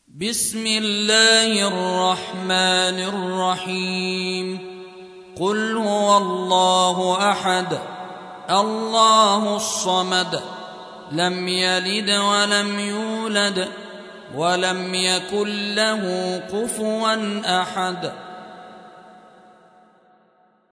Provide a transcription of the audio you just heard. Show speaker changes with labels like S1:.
S1: بسم الله الرحمن الرحيم قل هو الله أحد الله الصمد لم يلد ولم يولد ولم يكن له كفوا أحد